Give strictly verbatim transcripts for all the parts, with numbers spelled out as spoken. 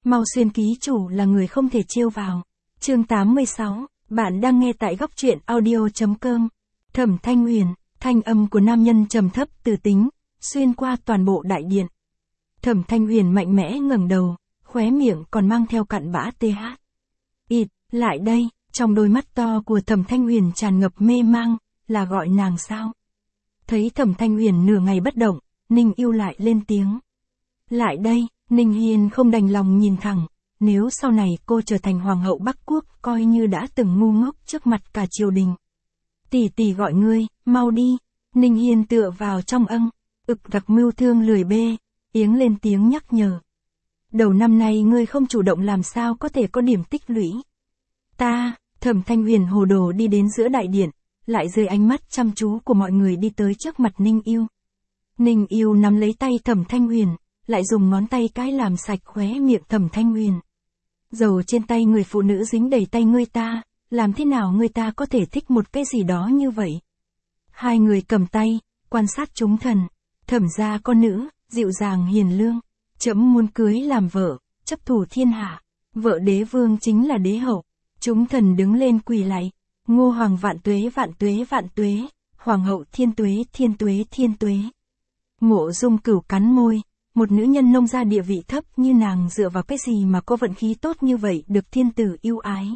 Mau Xuyên ký chủ là người không thể trêu vào. Chương tám mươi sáu, bạn đang nghe tại góc truyện audio chấm com. Thẩm Thanh Huyền, thanh âm của nam nhân trầm thấp từ tính, xuyên qua toàn bộ đại điện. Thẩm Thanh Huyền mạnh mẽ ngẩng đầu, khóe miệng còn mang theo cặn bã th. Ịt, lại đây, trong đôi mắt to của Thẩm Thanh Huyền tràn ngập mê mang, là gọi nàng sao? Thấy Thẩm Thanh Huyền nửa ngày bất động, Ninh Yêu lại lên tiếng. Lại đây, Ninh Hiên không đành lòng nhìn thẳng, nếu sau này cô trở thành hoàng hậu Bắc Quốc, coi như đã từng ngu ngốc trước mặt cả triều đình. Tỷ tỷ gọi ngươi, mau đi. Ninh Hiên tựa vào trong âng, ực đặc mưu thương lười bê, yếng lên tiếng nhắc nhở. Đầu năm nay ngươi không chủ động làm sao có thể có điểm tích lũy. Ta, Thẩm Thanh Huyền hồ đồ đi đến giữa đại điện, lại dưới ánh mắt chăm chú của mọi người đi tới trước mặt Ninh Yêu. Ninh Yêu nắm lấy tay Thẩm Thanh Huyền, lại dùng ngón tay cái làm sạch khóe miệng Thẩm Thanh Huyền. Dầu trên tay người phụ nữ dính đầy tay ngươi ta, làm thế nào ngươi ta có thể thích một cái gì đó như vậy? Hai người cầm tay, quan sát chúng thần. Thẩm gia con nữ, dịu dàng hiền lương, trẫm muốn cưới làm vợ, chấp thủ thiên hạ. Vợ đế vương chính là đế hậu. Chúng thần đứng lên quỳ lạy. Ngô hoàng vạn tuế vạn tuế vạn tuế, hoàng hậu thiên tuế thiên tuế thiên tuế. Mộ Dung Cửu cắn môi, một nữ nhân nông gia địa vị thấp như nàng dựa vào cái gì mà có vận khí tốt như vậy được thiên tử yêu ái.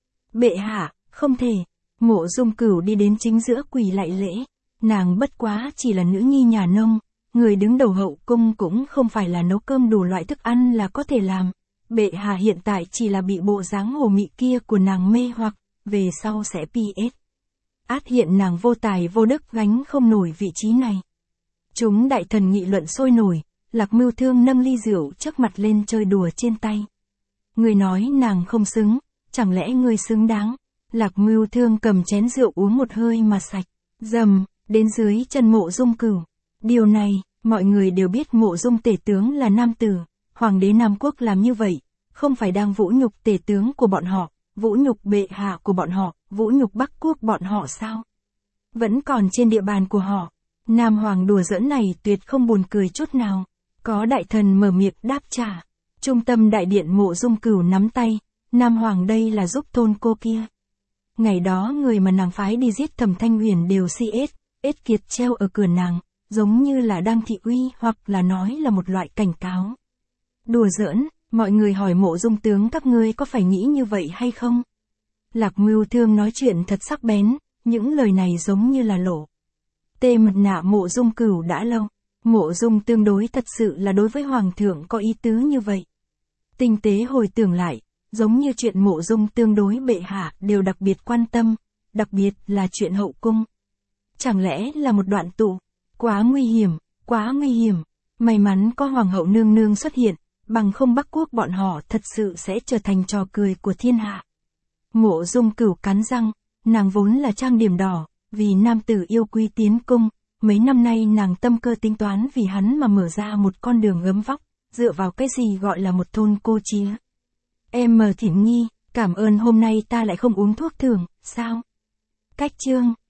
Bệ hạ, không thể. Mộ Dung Cửu đi đến chính giữa quỳ lạy lễ. Nàng bất quá chỉ là nữ nhi nhà nông, người đứng đầu hậu cung cũng không phải là nấu cơm đủ loại thức ăn là có thể làm. Bệ hạ hiện tại chỉ là bị bộ dáng hồ mị kia của nàng mê hoặc, về sau sẽ pi ết. Át hiện nàng vô tài vô đức gánh không nổi vị trí này. Chúng đại thần nghị luận sôi nổi, Lạc Mưu Thương nâng ly rượu trước mặt lên chơi đùa trên tay. Người nói nàng không xứng, chẳng lẽ người xứng đáng? Lạc Mưu Thương cầm chén rượu uống một hơi mà sạch, dầm, đến dưới chân Mộ Dung Cửu. Điều này, mọi người đều biết Mộ Dung tể tướng là nam tử, hoàng đế Nam Quốc làm như vậy, không phải đang vũ nhục tể tướng của bọn họ, vũ nhục bệ hạ của bọn họ, vũ nhục Bắc Quốc bọn họ sao? Vẫn còn trên địa bàn của họ. Nam hoàng đùa giỡn này tuyệt không buồn cười chút nào. Có đại thần mở miệng đáp trả. Trung tâm đại điện Mộ Dung Cửu nắm tay. Nam hoàng đây là giúp thôn cô kia. Ngày đó người mà nàng phái đi giết Thẩm Thanh Huyền đều si ết, ết kiệt treo ở cửa nàng, giống như là đang thị uy hoặc là nói là một loại cảnh cáo. Đùa giỡn, mọi người hỏi Mộ Dung tướng các ngươi có phải nghĩ như vậy hay không? Lạc Mưu Thương nói chuyện thật sắc bén, những lời này giống như là lỗ tê mật nạ Mộ Dung Cửu đã lâu. Mộ Dung tương đối thật sự là đối với hoàng thượng có ý tứ như vậy. Tinh tế hồi tưởng lại, giống như chuyện Mộ Dung tương đối bệ hạ đều đặc biệt quan tâm, đặc biệt là chuyện hậu cung. Chẳng lẽ là một đoạn tụ? Quá nguy hiểm, quá nguy hiểm. May mắn có hoàng hậu nương nương xuất hiện, bằng không Bắc Quốc bọn họ thật sự sẽ trở thành trò cười của thiên hạ. Mộ Dung Cửu cắn răng, nàng vốn là trang điểm đỏ, vì nam tử yêu quý tiến cung, mấy năm nay nàng tâm cơ tính toán vì hắn mà mở ra một con đường gấm vóc, dựa vào cái gì gọi là một thôn cô chía. Em mờ Thiển Nhi, cảm ơn hôm nay ta lại không uống thuốc thường, sao? Cách chương.